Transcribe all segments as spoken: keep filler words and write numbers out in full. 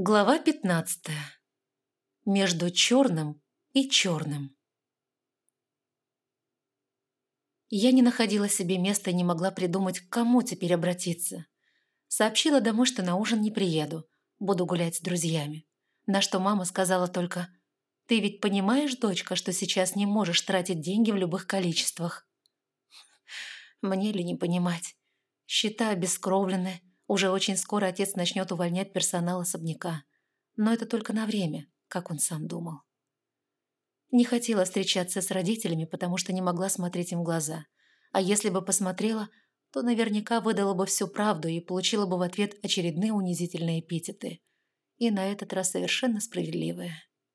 Глава пятнадцатая. Между черным и черным. Я не находила себе места и не могла придумать, к кому теперь обратиться. Сообщила домой, что на ужин не приеду, буду гулять с друзьями. На что мама сказала только: «Ты ведь понимаешь, дочка, что сейчас не можешь тратить деньги в любых количествах?» Мне ли не понимать? Счета обескровлены, уже очень скоро отец начнет увольнять персонал особняка. Но это только на время, как он сам думал. Не хотела встречаться с родителями, потому что не могла смотреть им в глаза. А если бы посмотрела, то наверняка выдала бы всю правду и получила бы в ответ очередные унизительные эпитеты. И на этот раз совершенно справедливые.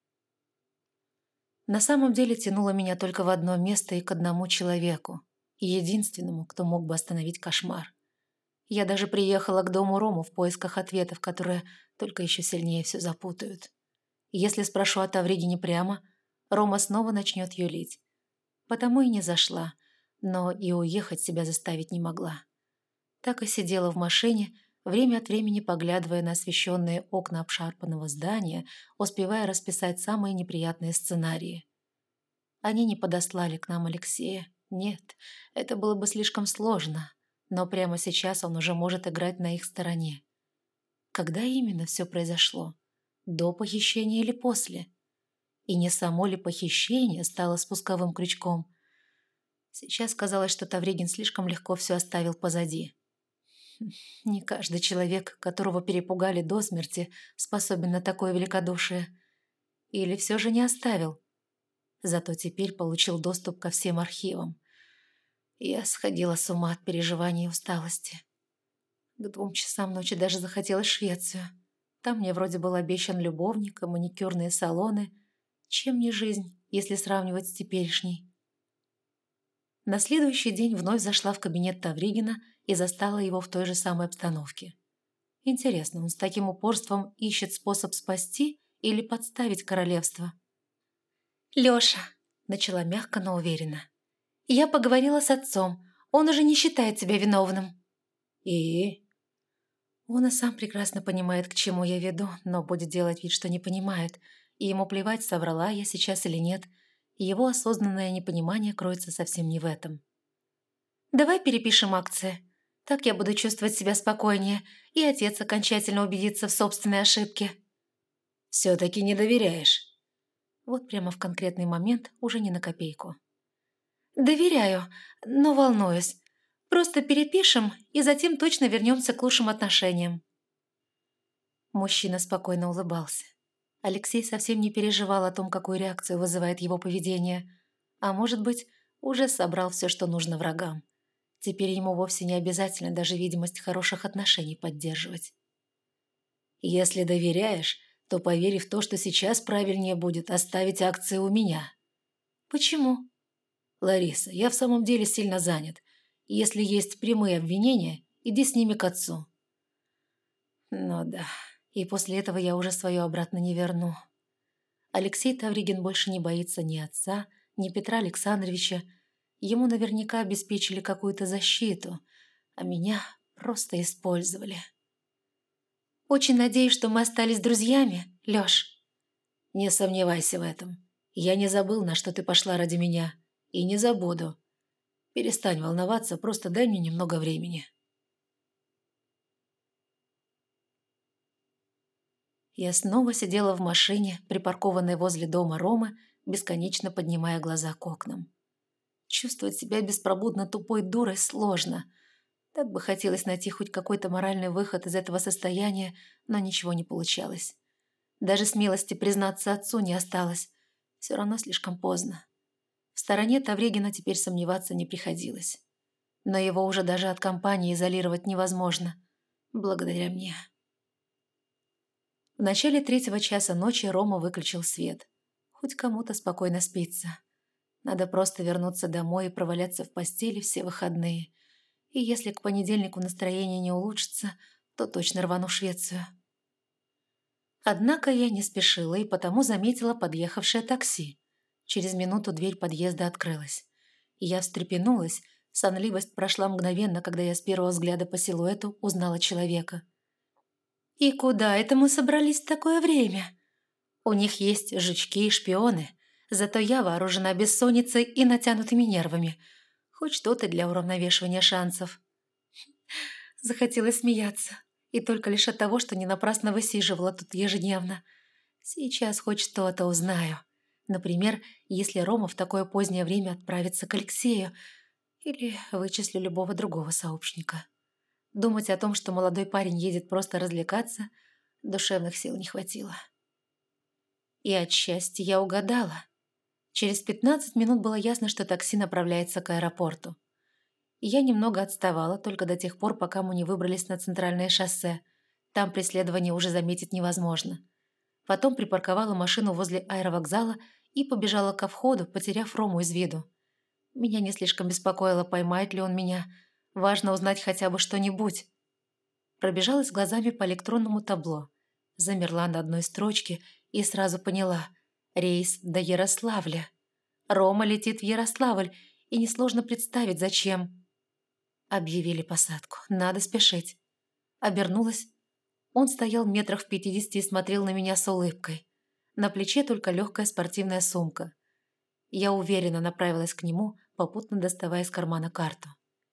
На самом деле тянуло меня только в одно место и к одному человеку. Единственному, кто мог бы остановить кошмар. Я даже приехала к дому Рому в поисках ответов, которые только еще сильнее все запутают. Если спрошу о Тавригине прямо, Рома снова начнет юлить. Потому и не зашла, но и уехать себя заставить не могла. Так и сидела в машине, время от времени поглядывая на освещенные окна обшарпанного здания, успевая расписать самые неприятные сценарии. Они не подослали к нам Алексея. Нет, это было бы слишком сложно, но прямо сейчас он уже может играть на их стороне. Когда именно все произошло? До похищения или после? И не само ли похищение стало спусковым крючком? Сейчас казалось, что Тавригин слишком легко все оставил позади. Не каждый человек, которого перепугали до смерти, способен на такое великодушие. Или все же не оставил? Зато теперь получил доступ ко всем архивам. Я сходила с ума от переживаний и усталости. К двум часам ночи даже захотелось в Швецию. Там мне вроде был обещан любовник и маникюрные салоны. Чем не жизнь, если сравнивать с теперешней? На следующий день вновь зашла в кабинет Тавригина и застала его в той же самой обстановке. Интересно, он с таким упорством ищет способ спасти или подставить королевство? «Лёша», — начала мягко, но уверенно, — «я поговорила с отцом. Он уже не считает себя виновным». «И?» Он и сам прекрасно понимает, к чему я веду, но будет делать вид, что не понимает, и ему плевать, соврала я сейчас или нет. Его осознанное непонимание кроется совсем не в этом. «Давай перепишем акции. Так я буду чувствовать себя спокойнее, и отец окончательно убедится в собственной ошибке». «Все-таки не доверяешь?» Вот прямо в конкретный момент уже не на копейку. «Доверяю, но волнуюсь. Просто перепишем, и затем точно вернемся к лучшим отношениям». Мужчина спокойно улыбался. Алексей совсем не переживал о том, какую реакцию вызывает его поведение. А может быть, уже собрал все, что нужно врагам. Теперь ему вовсе не обязательно даже видимость хороших отношений поддерживать. «Если доверяешь, то поверь в то, что сейчас правильнее будет оставить акции у меня». «Почему?» «Лариса, я в самом деле сильно занят. Если есть прямые обвинения, иди с ними к отцу». Ну да, и после этого я уже свое обратно не верну. Алексей Тавригин больше не боится ни отца, ни Петра Александровича. Ему наверняка обеспечили какую-то защиту, а меня просто использовали. «Очень надеюсь, что мы остались друзьями, Лёш». «Не сомневайся в этом. Я не забыл, на что ты пошла ради меня. И не забуду. Перестань волноваться, просто дай мне немного времени». Я снова сидела в машине, припаркованной возле дома Ромы, бесконечно поднимая глаза к окнам. Чувствовать себя беспробудно тупой дурой сложно. Так бы хотелось найти хоть какой-то моральный выход из этого состояния, но ничего не получалось. Даже смелости признаться отцу не осталось. Все равно слишком поздно. В стороне Тавригина теперь сомневаться не приходилось. Но его уже даже от компании изолировать невозможно. Благодаря мне. В начале третьего часа ночи Рома выключил свет. Хоть кому-то спокойно спится. Надо просто вернуться домой и проваляться в постели все выходные. И если к понедельнику настроение не улучшится, то точно рвану в Швецию. Однако я не спешила и потому заметила подъехавшее такси. Через минуту дверь подъезда открылась. Я встрепенулась, сонливость прошла мгновенно, когда я с первого взгляда по силуэту узнала человека. «И куда это мы собрались в такое время? У них есть жучки и шпионы, зато я вооружена бессонницей и натянутыми нервами. Хоть что-то для уравновешивания шансов». Захотелось смеяться, и только лишь от того, что не напрасно высиживала тут ежедневно. Сейчас хоть что-то узнаю. Например, если Рома в такое позднее время отправится к Алексею, или вычислю любого другого сообщника. Думать о том, что молодой парень едет просто развлекаться, душевных сил не хватило. И от счастья я угадала. Через пятнадцать минут было ясно, что такси направляется к аэропорту. Я немного отставала, только до тех пор, пока мы не выбрались на центральное шоссе. Там преследование уже заметить невозможно. Потом припарковала машину возле аэровокзала и побежала ко входу, потеряв Рому из виду. Меня не слишком беспокоило, поймает ли он меня. Важно узнать хотя бы что-нибудь. Пробежалась глазами по электронному табло. Замерла на одной строчке и сразу поняла. Рейс до Ярославля. Рома летит в Ярославль, и несложно представить, зачем. Объявили посадку. Надо спешить. Обернулась. Он стоял метрах в пятидесяти и смотрел на меня с улыбкой. На плече только легкая спортивная сумка. Я уверенно направилась к нему, попутно доставая из кармана карту.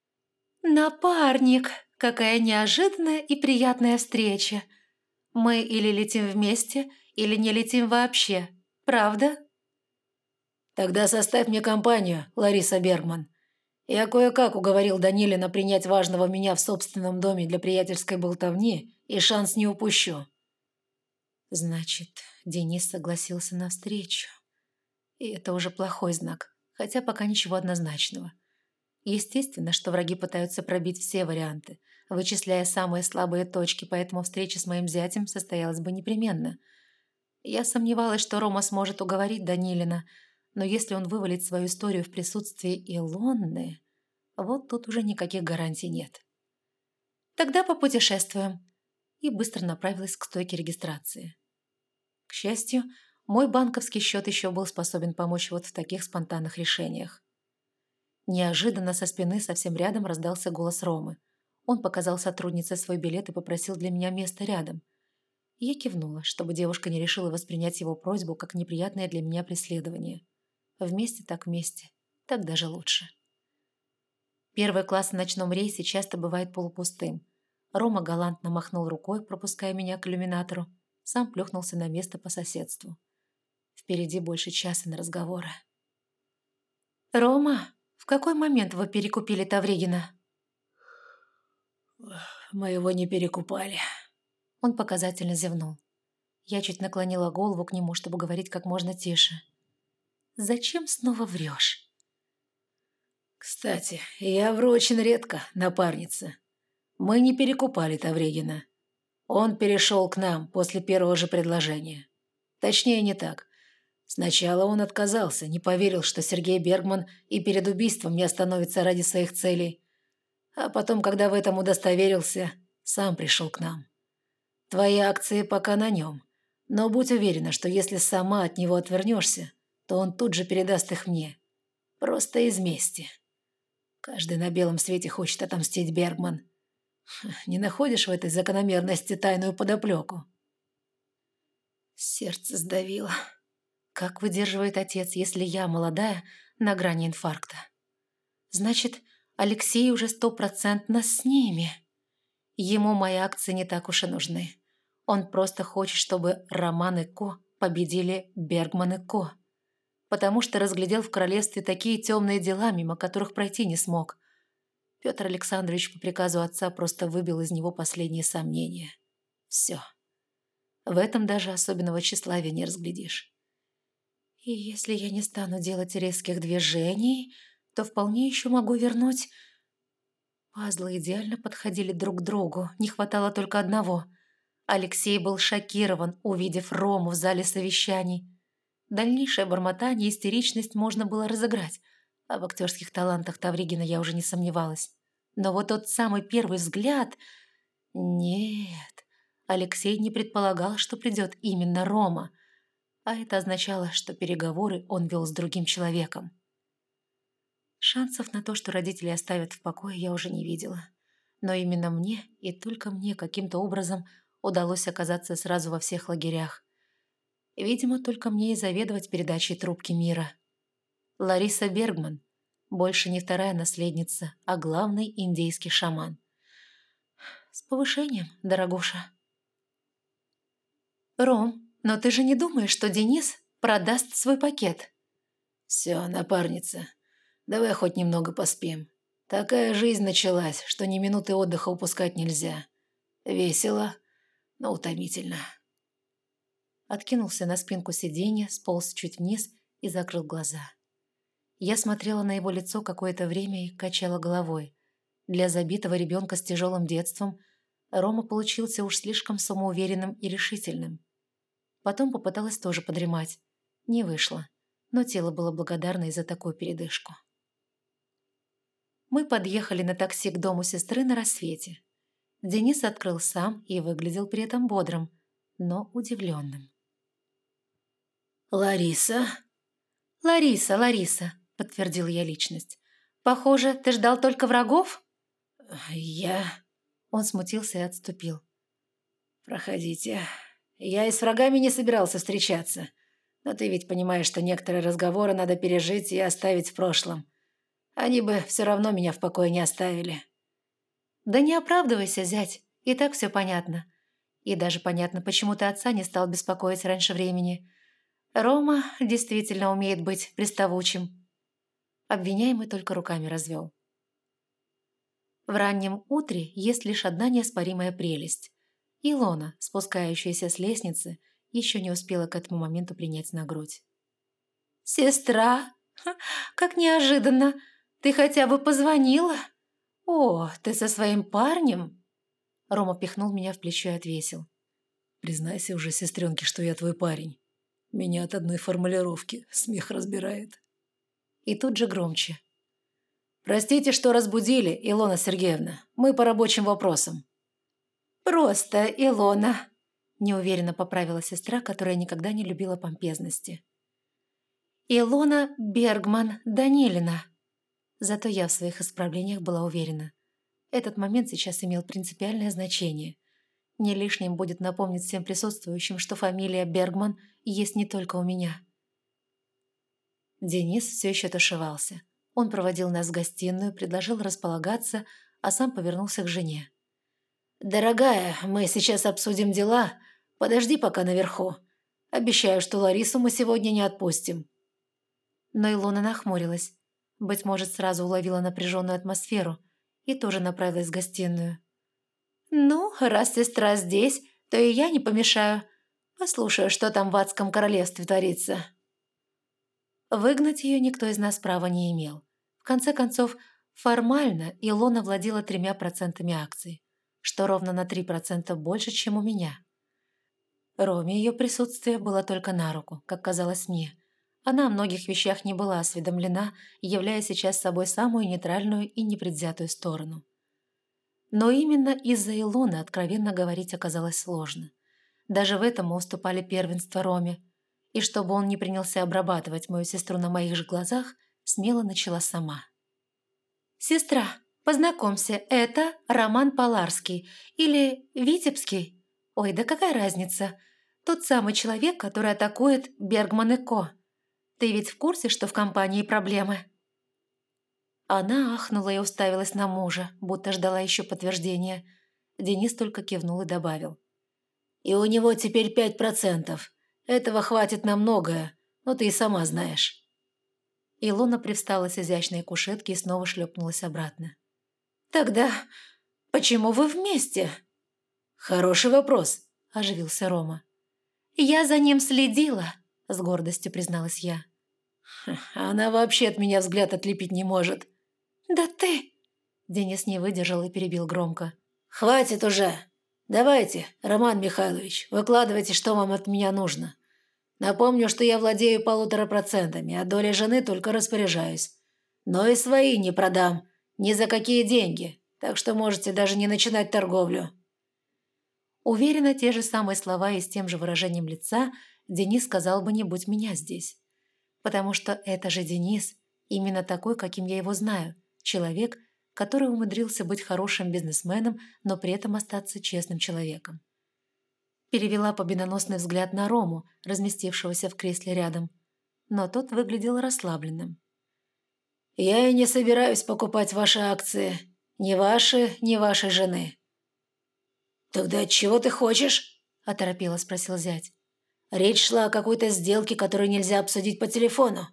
«Напарник! Какая неожиданная и приятная встреча! Мы или летим вместе, или не летим вообще, правда?» «Тогда составь мне компанию, Лариса Бергман. Я кое-как уговорил Данилина принять важного меня в собственном доме для приятельской болтовни, и шанс не упущу». Значит, Денис согласился на встречу. И это уже плохой знак, хотя пока ничего однозначного. Естественно, что враги пытаются пробить все варианты, вычисляя самые слабые точки, поэтому встреча с моим зятем состоялась бы непременно. Я сомневалась, что Рома сможет уговорить Данилина, но если он вывалит свою историю в присутствии Илонны, вот тут уже никаких гарантий нет. «Тогда попутешествуем», и быстро направилась к стойке регистрации. К счастью, мой банковский счет еще был способен помочь вот в таких спонтанных решениях. Неожиданно со спины совсем рядом раздался голос Ромы. Он показал сотруднице свой билет и попросил для меня место рядом. Я кивнула, чтобы девушка не решила воспринять его просьбу как неприятное для меня преследование. Вместе так вместе, так даже лучше. Первый класс в ночном рейсе часто бывает полупустым. Рома галантно махнул рукой, пропуская меня к иллюминатору, сам плюхнулся на место по соседству. Впереди больше часа на разговоры. «Рома, в какой момент вы перекупили Тавригина?» «Мы его не перекупали». Он показательно зевнул. Я чуть наклонила голову к нему, чтобы говорить как можно тише. «Зачем снова врешь?» «Кстати, я вру очень редко, напарница. Мы не перекупали Тавригина. Он перешел к нам после первого же предложения. Точнее, не так. Сначала он отказался, не поверил, что Сергей Бергман и перед убийством не остановится ради своих целей. А потом, когда в этом удостоверился, сам пришел к нам. Твои акции пока на нем, но будь уверена, что если сама от него отвернешься, то он тут же передаст их мне. Просто из мести. Каждый на белом свете хочет отомстить, Бергман. Не находишь в этой закономерности тайную подоплеку?» Сердце сдавило. Как выдерживает отец, если я, молодая, на грани инфаркта? Значит, Алексей уже стопроцентно с ними. Ему мои акции не так уж и нужны. Он просто хочет, чтобы Роман и Ко победили Бергман и Ко. Потому что разглядел в королевстве такие темные дела, мимо которых пройти не смог. Петр Александрович по приказу отца просто выбил из него последние сомнения. Все. В этом даже особенного тщеславия не разглядишь. И если я не стану делать резких движений, то вполне еще могу вернуть... Пазлы идеально подходили друг к другу, не хватало только одного. Алексей был шокирован, увидев Рому в зале совещаний. Дальнейшее бормотание и истеричность можно было разыграть, а в актерских талантах Тавригина я уже не сомневалась. Но вот тот самый первый взгляд... Нет, Алексей не предполагал, что придет именно Рома, а это означало, что переговоры он вел с другим человеком. Шансов на то, что родители оставят в покое, я уже не видела. Но именно мне и только мне каким-то образом Удалось оказаться сразу во всех лагерях. Видимо, только мне и заведовать передачей трубки мира. Лариса Бергман. Больше не вторая наследница, а главный индейский шаман. С повышением, дорогуша. Ром, но ты же не думаешь, что Денис продаст свой пакет? Все, напарница, давай хоть немного поспим. Такая жизнь началась, что ни минуты отдыха упускать нельзя. Весело, но утомительно. Откинулся на спинку сиденья, сполз чуть вниз и закрыл глаза. Я смотрела на его лицо какое-то время и качала головой. Для забитого ребенка с тяжелым детством Рома получился уж слишком самоуверенным и решительным. Потом попыталась тоже подремать. Не вышло, но тело было благодарно и за такую передышку. Мы подъехали на такси к дому сестры на рассвете. Денис открыл сам и выглядел при этом бодрым, но удивленным. «Лариса?» «Лариса, Лариса», — подтвердила я личность. «Похоже, ты ждал только врагов?» «Я...» Он смутился и отступил. «Проходите. Я и с врагами не собирался встречаться. Но ты ведь понимаешь, что некоторые разговоры надо пережить и оставить в прошлом. Они бы все равно меня в покое не оставили». «Да не оправдывайся, зять, и так все понятно. И даже понятно, почему ты отца не стал беспокоить раньше времени. Рома действительно умеет быть приставучим». Обвиняемый только руками развел. В раннем утре есть лишь одна неоспоримая прелесть. Илона, спускающаяся с лестницы, еще не успела к этому моменту принять на грудь. «Сестра? Ха, как неожиданно! Ты хотя бы позвонила? О, ты со своим парнем?» Рома пихнул меня в плечо и отвесил. «Признайся уже, сестренке, что я твой парень. Меня от одной формулировки смех разбирает». И тут же громче. «Простите, что разбудили, Илона Сергеевна. Мы по рабочим вопросам». «Просто Илона», – неуверенно поправила сестра, которая никогда не любила помпезности. «Илона Бергман Данилина». Зато я в своих исправлениях была уверена. Этот момент сейчас имел принципиальное значение. Не лишним будет напомнить всем присутствующим, что фамилия Бергман есть не только у меня. Денис все еще тушевался. Он проводил нас в гостиную, предложил располагаться, а сам повернулся к жене. «Дорогая, мы сейчас обсудим дела. Подожди пока наверху. Обещаю, что Ларису мы сегодня не отпустим». Но Илона нахмурилась. Быть может, сразу уловила напряженную атмосферу и тоже направилась в гостиную. «Ну, раз сестра здесь, то и я не помешаю. Послушаю, что там в адском королевстве творится». Выгнать ее никто из нас права не имел. В конце концов, формально Илона владела тремя процентами акций, что ровно на три процента больше, чем у меня. Роме ее присутствие было только на руку, как казалось мне. Она о многих вещах не была осведомлена, являя сейчас собой самую нейтральную и непредвзятую сторону. Но именно из-за Илоны откровенно говорить оказалось сложно. Даже в этом мы уступали первенство Роме. И чтобы он не принялся обрабатывать мою сестру на моих же глазах, смело начала сама. «Сестра, познакомься, это Роман Поларский или Витебский. Ой, да какая разница? Тот самый человек, который атакует Бергман и Ко. Ты ведь в курсе, что в компании проблемы?» Она ахнула и уставилась на мужа, будто ждала еще подтверждения. Денис только кивнул и добавил. «И у него теперь пять процентов. Этого хватит на многое, но ты и сама знаешь». Илона привстала с изящной кушетки и снова шлепнулась обратно. «Тогда почему вы вместе?» «Хороший вопрос», – оживился Рома. «Я за ним следила», – с гордостью призналась я. «Она вообще от меня взгляд отлепить не может». «Да ты...» Денис не выдержал и перебил громко. «Хватит уже. Давайте, Роман Михайлович, выкладывайте, что вам от меня нужно. Напомню, что я владею полутора процентами, а долей жены только распоряжаюсь. Но и свои не продам, ни за какие деньги, так что можете даже не начинать торговлю». Уверена, те же самые слова и с тем же выражением лица Денис сказал бы, не будь меня здесь. Потому что это же Денис, именно такой, каким я его знаю, человек, который умудрился быть хорошим бизнесменом, но при этом остаться честным человеком. Перевела победоносный взгляд на Рому, разместившегося в кресле рядом. Но тот выглядел расслабленным. «Я и не собираюсь покупать ваши акции. Ни ваши, ни вашей жены». «Тогда чего ты хочешь?» – оторопело спросил зять. «Речь шла о какой-то сделке, которую нельзя обсудить по телефону».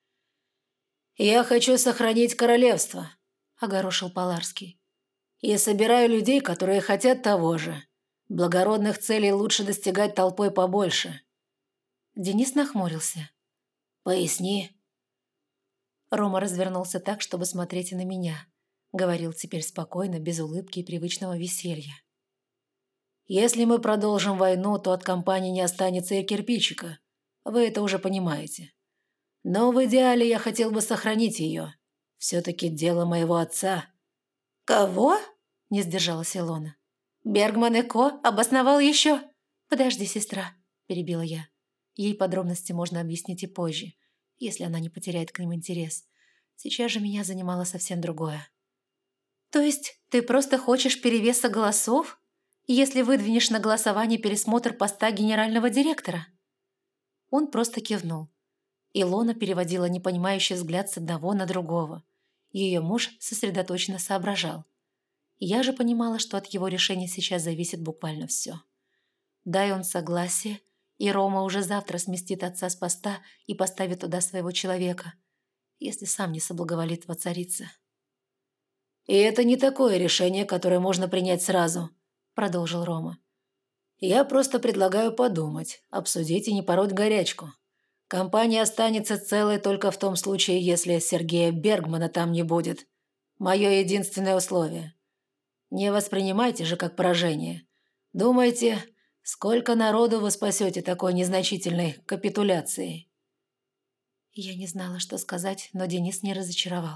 «Я хочу сохранить королевство», – огорошил Поларский. «И собираю людей, которые хотят того же. Благородных целей лучше достигать толпой побольше». Денис нахмурился. «Поясни». Рома развернулся так, чтобы смотреть и на меня. Говорил теперь спокойно, без улыбки и привычного веселья. «Если мы продолжим войну, то от компании не останется и кирпичика. Вы это уже понимаете. Но в идеале я хотел бы сохранить ее. Все-таки дело моего отца». «Кого?» – не сдержалась Илона. «Бергман и Ко обосновал еще?» «Подожди, сестра», – перебила я. Ей подробности можно объяснить и позже, если она не потеряет к ним интерес. Сейчас же меня занимало совсем другое. «То есть ты просто хочешь перевеса голосов, если выдвинешь на голосование пересмотр поста генерального директора?» Он просто кивнул. Илона переводила непонимающий взгляд с одного на другого. Ее муж сосредоточенно соображал. Я же понимала, что от его решения сейчас зависит буквально все. Дай он согласие, и Рома уже завтра сместит отца с поста и поставит туда своего человека, если сам не соблаговолит воцариться. «И это не такое решение, которое можно принять сразу», – продолжил Рома. «Я просто предлагаю подумать, обсудить и не пороть горячку. Компания останется целой только в том случае, если Сергея Бергмана там не будет. Мое единственное условие. Не воспринимайте же как поражение. Думайте, сколько народу вы спасете такой незначительной капитуляцией?» Я не знала, что сказать, но Денис не разочаровал.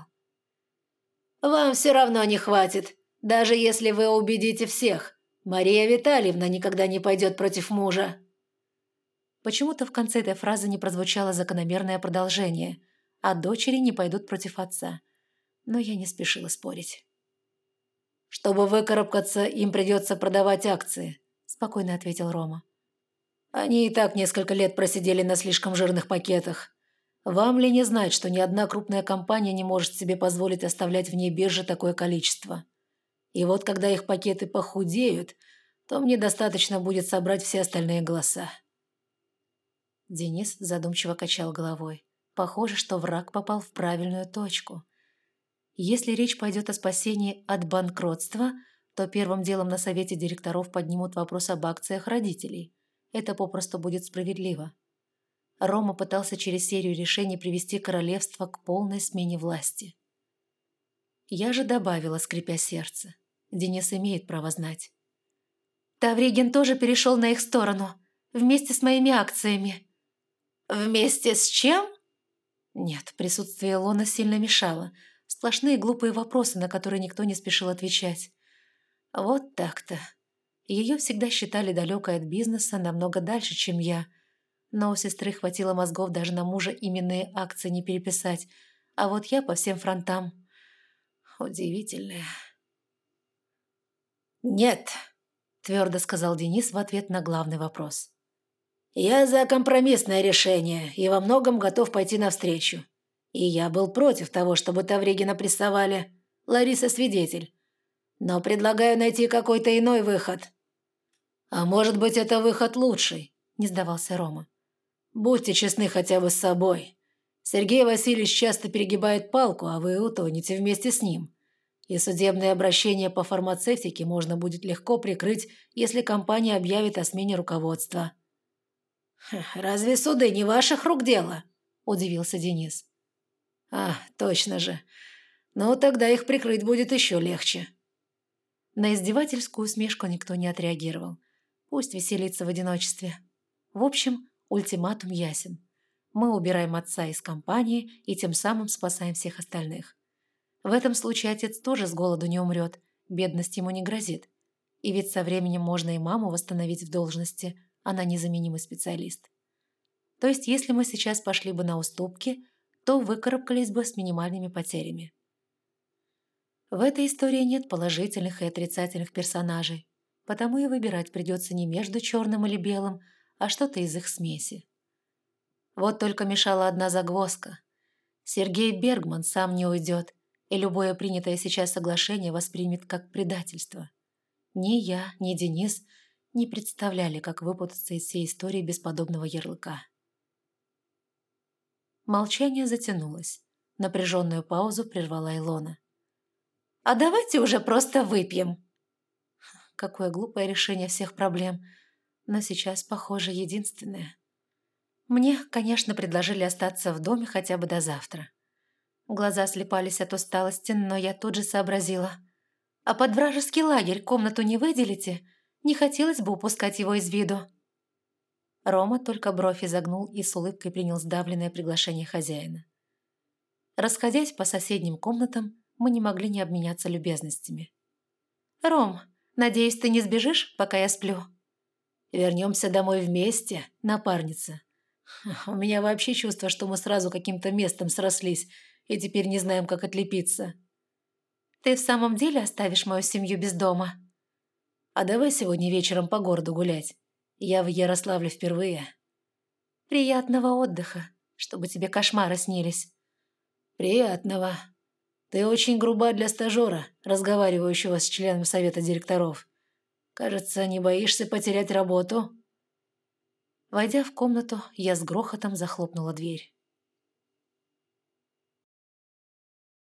«Вам все равно не хватит, даже если вы убедите всех. Мария Витальевна никогда не пойдет против мужа». Почему-то в конце этой фразы не прозвучало закономерное продолжение, а дочери не пойдут против отца. Но я не спешила спорить. «Чтобы выкарабкаться, им придется продавать акции», – спокойно ответил Рома. «Они и так несколько лет просидели на слишком жирных пакетах. Вам ли не знать, что ни одна крупная компания не может себе позволить оставлять вне биржи такое количество? И вот когда их пакеты похудеют, то мне достаточно будет собрать все остальные голоса». Денис задумчиво качал головой. Похоже, что враг попал в правильную точку. Если речь пойдет о спасении от банкротства, то первым делом на совете директоров поднимут вопрос об акциях родителей. Это попросту будет справедливо. Рома пытался через серию решений привести королевство к полной смене власти. Я же добавила, скрипя сердце. Денис имеет право знать. «Тавригин тоже перешел на их сторону, вместе с моими акциями». «Вместе с чем?» Нет, присутствие Илоны сильно мешало. Сплошные глупые вопросы, на которые никто не спешил отвечать. Вот так-то. Ее всегда считали далекой от бизнеса намного дальше, чем я. Но у сестры хватило мозгов даже на мужа именные акции не переписать. А вот я по всем фронтам. Удивительная. «Нет», – твердо сказал Денис в ответ на главный вопрос. «Я за компромиссное решение и во многом готов пойти навстречу. И я был против того, чтобы Тавригина прессовали. Лариса свидетель. Но предлагаю найти какой-то иной выход». «А может быть, это выход лучший», – не сдавался Рома. «Будьте честны хотя бы с собой. Сергей Васильевич часто перегибает палку, а вы утонете вместе с ним. И судебное обращение по фармацевтике можно будет легко прикрыть, если компания объявит о смене руководства». «Разве суды не ваших рук дело?» – удивился Денис. «А, точно же. Ну, тогда их прикрыть будет еще легче». На издевательскую усмешку никто не отреагировал. Пусть веселится в одиночестве. В общем, ультиматум ясен. Мы убираем отца из компании и тем самым спасаем всех остальных. В этом случае отец тоже с голоду не умрет, бедность ему не грозит. И ведь со временем можно и маму восстановить в должности, она незаменимый специалист. То есть, если мы сейчас пошли бы на уступки, то выкарабкались бы с минимальными потерями. В этой истории нет положительных и отрицательных персонажей. потому и выбирать придется не между черным или белым, а что-то из их смеси. Вот только мешала одна загвоздка. Сергей Бергман сам не уйдет, и любое принятое сейчас соглашение воспримет как предательство. Ни я, ни Денис не представляли, как выпутаться из всей истории без подобного ярлыка. Молчание затянулось. Напряженную паузу прервала Илона. «А давайте уже просто выпьем!» Какое глупое решение всех проблем, но сейчас, похоже, единственное. Мне, конечно, предложили остаться в доме хотя бы до завтра. Глаза слепались от усталости, но я тут же сообразила. «А под вражеский лагерь комнату не выделите? Не хотелось бы упускать его из виду». Рома только бровь изогнул и с улыбкой принял сдавленное приглашение хозяина. Расходясь по соседним комнатам, мы не могли не обменяться любезностями. «Ром, надеюсь, ты не сбежишь, пока я сплю?» «Вернемся домой вместе, напарница. У меня вообще чувство, что мы сразу каким-то местом срослись и теперь не знаем, как отлепиться». «Ты в самом деле оставишь мою семью без дома?» «А давай сегодня вечером по городу гулять. Я в Ярославле впервые». «Приятного отдыха, чтобы тебе кошмары снились». «Приятного. Ты очень груба для стажера, разговаривающего с членом совета директоров. Кажется, не боишься потерять работу?» Войдя в комнату, я с грохотом захлопнула дверь.